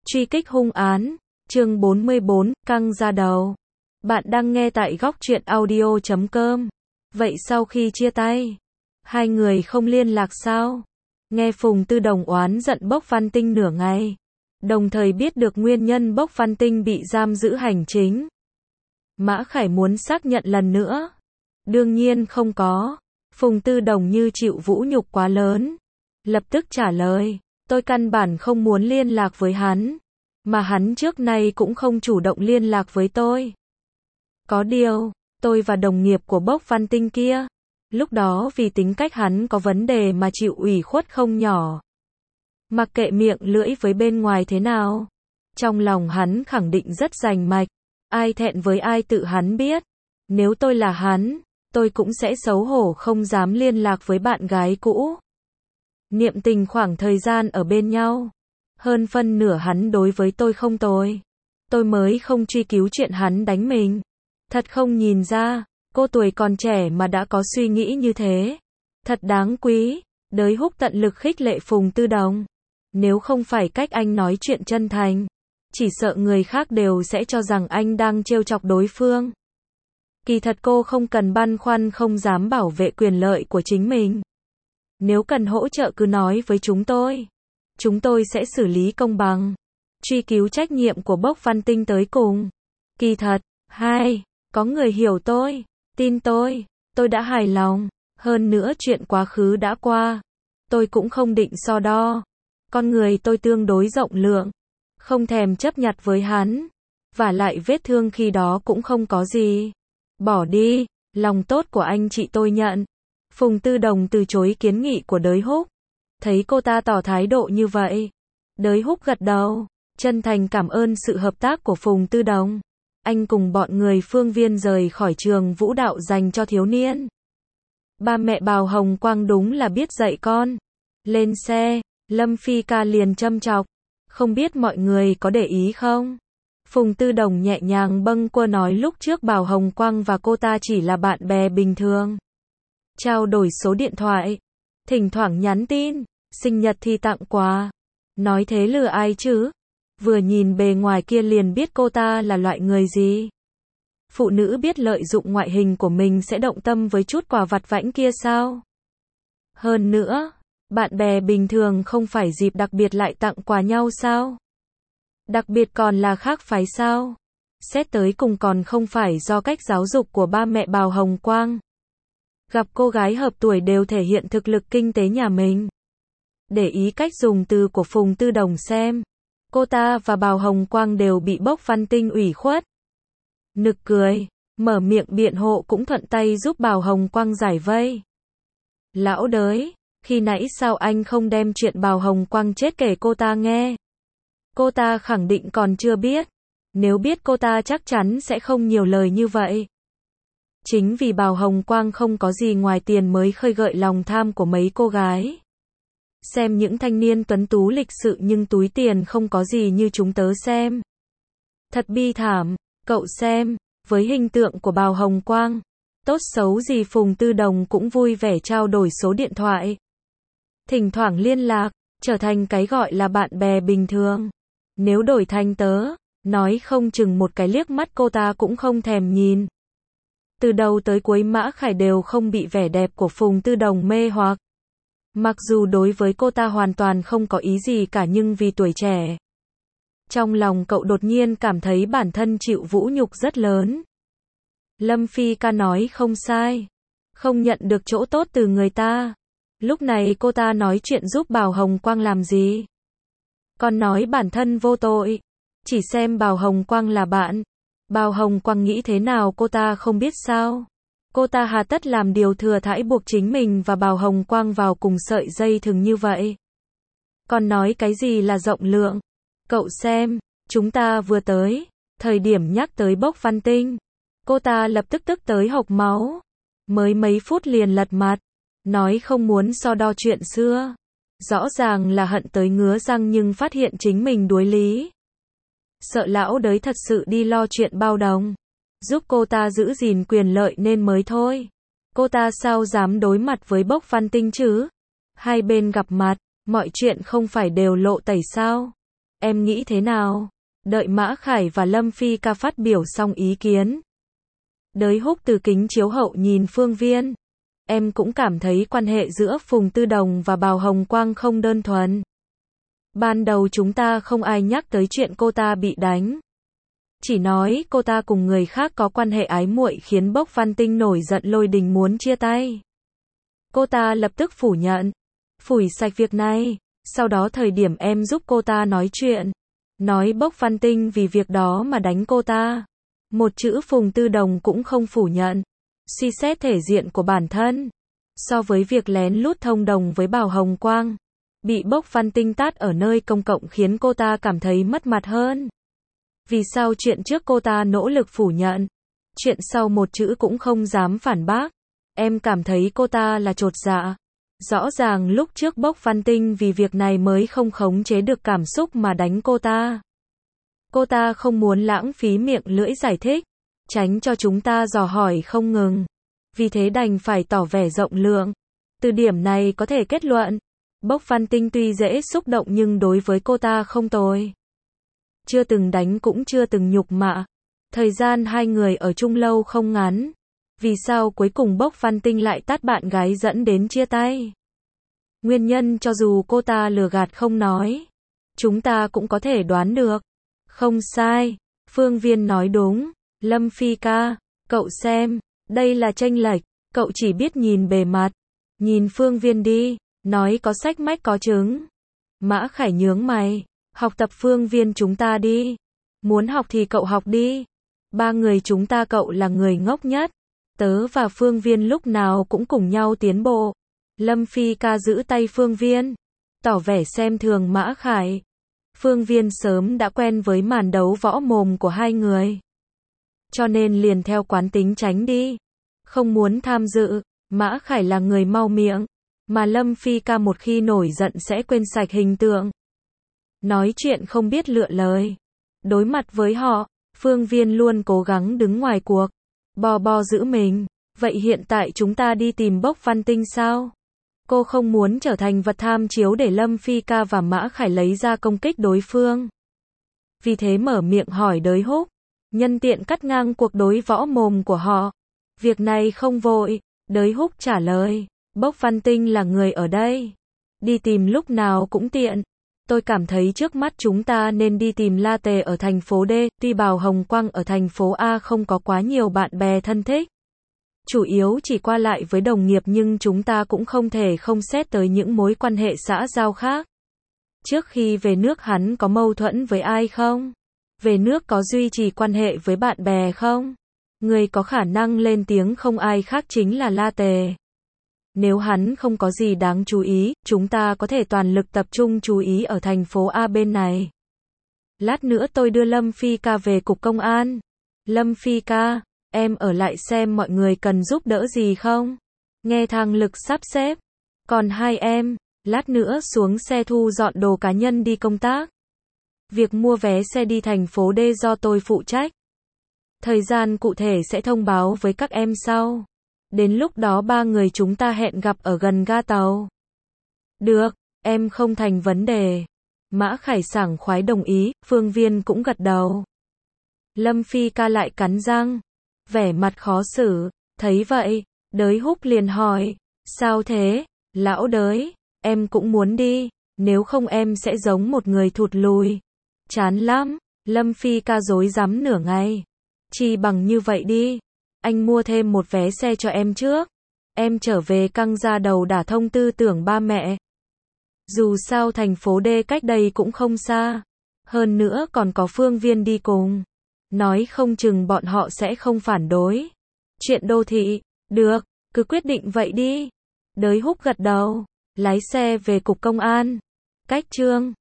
Truy kích hung án, chương 44, căng da đầu. Bạn đang nghe tại góc truyện audio.com. Vậy sau khi chia tay, hai người không liên lạc sao? Nghe Phùng Tư Đồng oán giận Bốc Văn Tinh nửa ngày, đồng thời biết được nguyên nhân Bốc Văn Tinh bị giam giữ hành chính. Mã Khải muốn xác nhận lần nữa. Đương nhiên không có. Phùng Tư Đồng như chịu vũ nhục quá lớn. Lập tức trả lời, tôi căn bản không muốn liên lạc với hắn, mà hắn trước nay cũng không chủ động liên lạc với tôi. Có điều, tôi và đồng nghiệp của Bốc Văn Tinh kia, lúc đó vì tính cách hắn có vấn đề mà chịu ủy khuất không nhỏ. Mặc kệ miệng lưỡi với bên ngoài thế nào, trong lòng hắn khẳng định rất rành mạch, ai thẹn với ai tự hắn biết. Nếu tôi là hắn, tôi cũng sẽ xấu hổ không dám liên lạc với bạn gái cũ. Niệm tình khoảng thời gian ở bên nhau, hơn phân nửa hắn đối với tôi không tồi. Tôi mới không truy cứu chuyện hắn đánh mình. Thật không nhìn ra, cô tuổi còn trẻ mà đã có suy nghĩ như thế. Thật đáng quý. Đới Húc tận lực khích lệ Phùng Tư Đồng. Nếu không phải cách anh nói chuyện chân thành, chỉ sợ người khác đều sẽ cho rằng anh đang trêu chọc đối phương. Kỳ thật cô không cần băn khoăn không dám bảo vệ quyền lợi của chính mình. Nếu cần hỗ trợ cứ nói với chúng tôi. Chúng tôi sẽ xử lý công bằng. Truy cứu trách nhiệm của Bốc Văn Tinh tới cùng. Kỳ thật, có người hiểu tôi, tin tôi đã hài lòng. Hơn nữa chuyện quá khứ đã qua. Tôi cũng không định so đo. Con người tôi tương đối rộng lượng. Không thèm chấp nhặt với hắn. Vả lại vết thương khi đó cũng không có gì. Bỏ đi, lòng tốt của anh chị tôi nhận. Phùng Tư Đồng từ chối kiến nghị của Đới Húc. Thấy cô ta tỏ thái độ như vậy, Đới Húc gật đầu, chân thành cảm ơn sự hợp tác của Phùng Tư Đồng. Anh cùng bọn người Phương Viên rời khỏi trường vũ đạo dành cho thiếu niên. Ba mẹ Bào Hồng Quang đúng là biết dạy con. Lên xe, Lâm Phi ca liền châm chọc. Không biết mọi người có để ý không? Phùng Tư Đồng nhẹ nhàng bâng quơ nói lúc trước Bào Hồng Quang và cô ta chỉ là bạn bè bình thường. Trao đổi số điện thoại, thỉnh thoảng nhắn tin, sinh nhật thì tặng quà. Nói thế lừa ai chứ? Vừa nhìn bề ngoài kia liền biết cô ta là loại người gì. Phụ nữ biết lợi dụng ngoại hình của mình sẽ động tâm với chút quà vặt vãnh kia sao? Hơn nữa, bạn bè bình thường không phải dịp đặc biệt lại tặng quà nhau sao? Đặc biệt còn là khác phái sao? Xét tới cùng còn không phải do cách giáo dục của ba mẹ Bào Hồng Quang. Gặp cô gái hợp tuổi đều thể hiện thực lực kinh tế nhà mình. Để ý cách dùng từ của Phùng Tư Đồng xem. Cô ta và Bào Hồng Quang đều bị Bốc Văn Tinh ủy khuất. Nực cười, mở miệng biện hộ cũng thuận tay giúp Bào Hồng Quang giải vây. Lão Đới, khi nãy sao anh không đem chuyện Bào Hồng Quang chết kể cô ta nghe? Cô ta khẳng định còn chưa biết. Nếu biết cô ta chắc chắn sẽ không nhiều lời như vậy. Chính vì Bào Hồng Quang không có gì ngoài tiền mới khơi gợi lòng tham của mấy cô gái. Xem những thanh niên tuấn tú lịch sự nhưng túi tiền không có gì như chúng tớ xem. Thật bi thảm, cậu xem, với hình tượng của Bào Hồng Quang, tốt xấu gì Phùng Tư Đồng cũng vui vẻ trao đổi số điện thoại. Thỉnh thoảng liên lạc, trở thành cái gọi là bạn bè bình thường. Nếu đổi thành tớ, nói không chừng một cái liếc mắt cô ta cũng không thèm nhìn. Từ đầu tới cuối Mã Khải đều không bị vẻ đẹp của Phùng Tư Đồng mê hoặc. Mặc dù đối với cô ta hoàn toàn không có ý gì cả nhưng vì tuổi trẻ. Trong lòng cậu đột nhiên cảm thấy bản thân chịu vũ nhục rất lớn. Lâm Phi ca nói không sai. Không nhận được chỗ tốt từ người ta. Lúc này cô ta nói chuyện giúp Bào Hồng Quang làm gì? Còn nói bản thân vô tội. Chỉ xem Bào Hồng Quang là bạn. Bào Hồng Quang nghĩ thế nào cô ta không biết sao? Cô ta hà tất làm điều thừa thãi buộc chính mình và Bào Hồng Quang vào cùng sợi dây thừng như vậy. Còn nói cái gì là rộng lượng? Cậu xem, chúng ta vừa tới, thời điểm nhắc tới Bốc Văn Tinh, cô ta lập tức tức tới hộc máu. Mới mấy phút liền lật mặt, nói không muốn so đo chuyện xưa. Rõ ràng là hận tới ngứa răng nhưng phát hiện chính mình đuối lý. Sợ lão Đới thật sự đi lo chuyện Bao Đồng, giúp cô ta giữ gìn quyền lợi nên mới thôi. Cô ta sao dám đối mặt với Bốc Văn Tinh chứ? Hai bên gặp mặt, mọi chuyện không phải đều lộ tẩy sao? Em nghĩ thế nào? Đợi Mã Khải và Lâm Phi Ca phát biểu xong ý kiến. Đới Húc từ kính chiếu hậu nhìn Phương Viên. Em cũng cảm thấy quan hệ giữa Phùng Tư Đồng và Bào Hồng Quang không đơn thuần. Ban đầu chúng ta không ai nhắc tới chuyện cô ta bị đánh. Chỉ nói cô ta cùng người khác có quan hệ ái muội khiến Bốc Văn Tinh nổi giận lôi đình muốn chia tay. Cô ta lập tức phủ nhận, phủi sạch việc này. Sau đó thời điểm em giúp cô ta nói chuyện, nói Bốc Văn Tinh vì việc đó mà đánh cô ta. Một chữ Phùng Tư Đồng cũng không phủ nhận. Suy xét thể diện của bản thân. So với việc lén lút thông đồng với Bào Hồng Quang, bị Bốc Văn Tinh tát ở nơi công cộng khiến cô ta cảm thấy mất mặt hơn. Vì sao chuyện trước cô ta nỗ lực phủ nhận, chuyện sau một chữ cũng không dám phản bác. Em cảm thấy cô ta là chột dạ. Rõ ràng lúc trước Bốc Văn Tinh vì việc này mới không khống chế được cảm xúc mà đánh cô ta. Cô ta không muốn lãng phí miệng lưỡi giải thích, tránh cho chúng ta dò hỏi không ngừng. Vì thế đành phải tỏ vẻ rộng lượng. Từ điểm này có thể kết luận, Bốc Văn Tinh tuy dễ xúc động nhưng đối với cô ta không tồi. Chưa từng đánh cũng chưa từng nhục mạ. Thời gian hai người ở chung lâu không ngắn. Vì sao cuối cùng Bốc Văn Tinh lại tát bạn gái dẫn đến chia tay? Nguyên nhân cho dù cô ta lừa gạt không nói, chúng ta cũng có thể đoán được. Không sai, Phương Viên nói đúng. Lâm Phi Ca, cậu xem, đây là chênh lệch, cậu chỉ biết nhìn bề mặt. Nhìn Phương Viên đi, nói có sách mách có chứng. Mã Khải nhướng mày, học tập Phương Viên chúng ta đi. Muốn học thì cậu học đi. Ba người chúng ta cậu là người ngốc nhất. Tớ và Phương Viên lúc nào cũng cùng nhau tiến bộ. Lâm Phi Ca giữ tay Phương Viên, tỏ vẻ xem thường Mã Khải. Phương Viên sớm đã quen với màn đấu võ mồm của hai người, cho nên liền theo quán tính tránh đi, không muốn tham dự. Mã Khải là người mau miệng, mà Lâm Phi Ca một khi nổi giận sẽ quên sạch hình tượng. Nói chuyện không biết lựa lời. Đối mặt với họ, Phương Viên luôn cố gắng đứng ngoài cuộc, bo giữ mình. Vậy hiện tại chúng ta đi tìm Bốc Văn Tinh sao? Cô không muốn trở thành vật tham chiếu để Lâm Phi Ca và Mã Khải lấy ra công kích đối phương. Vì thế mở miệng hỏi Đới Húc, nhân tiện cắt ngang cuộc đối võ mồm của họ. Việc này không vội, Đới Húc trả lời, Bốc Văn Tinh là người ở đây. Đi tìm lúc nào cũng tiện. Tôi cảm thấy trước mắt chúng ta nên đi tìm La Tề ở thành phố D, tuy Bào Hồng Quang ở thành phố A không có quá nhiều bạn bè thân thích. Chủ yếu chỉ qua lại với đồng nghiệp nhưng chúng ta cũng không thể không xét tới những mối quan hệ xã giao khác. Trước khi về nước hắn có mâu thuẫn với ai không? Về nước có duy trì quan hệ với bạn bè không? Người có khả năng lên tiếng không ai khác chính là La Tề. Nếu hắn không có gì đáng chú ý, chúng ta có thể toàn lực tập trung chú ý ở thành phố A bên này. Lát nữa tôi đưa Lâm Phi Ca về cục công an. Lâm Phi Ca, em ở lại xem mọi người cần giúp đỡ gì không? Nghe Thang Lực sắp xếp. Còn hai em, lát nữa xuống xe thu dọn đồ cá nhân đi công tác. Việc mua vé xe đi thành phố D do tôi phụ trách. Thời gian cụ thể sẽ thông báo với các em sau. Đến lúc đó ba người chúng ta hẹn gặp ở gần ga tàu. Được, em không thành vấn đề. Mã Khải sảng khoái đồng ý, Phương Viên cũng gật đầu. Lâm Phi Ca lại cắn răng, vẻ mặt khó xử. Thấy vậy, Đới Húc liền hỏi, sao thế, lão Đới, em cũng muốn đi, nếu không em sẽ giống một người thụt lùi. Chán lắm, Lâm Phi Ca rối rắm nửa ngày. Chỉ bằng như vậy đi, anh mua thêm một vé xe cho em trước. Em trở về căng ra đầu đả thông tư tưởng ba mẹ. Dù sao thành phố D cách đây cũng không xa. Hơn nữa còn có Phương Viên đi cùng. Nói không chừng bọn họ sẽ không phản đối. Chuyện đô thị, được, cứ quyết định vậy đi. Đới Húc gật đầu, lái xe về cục công an. Cách Chương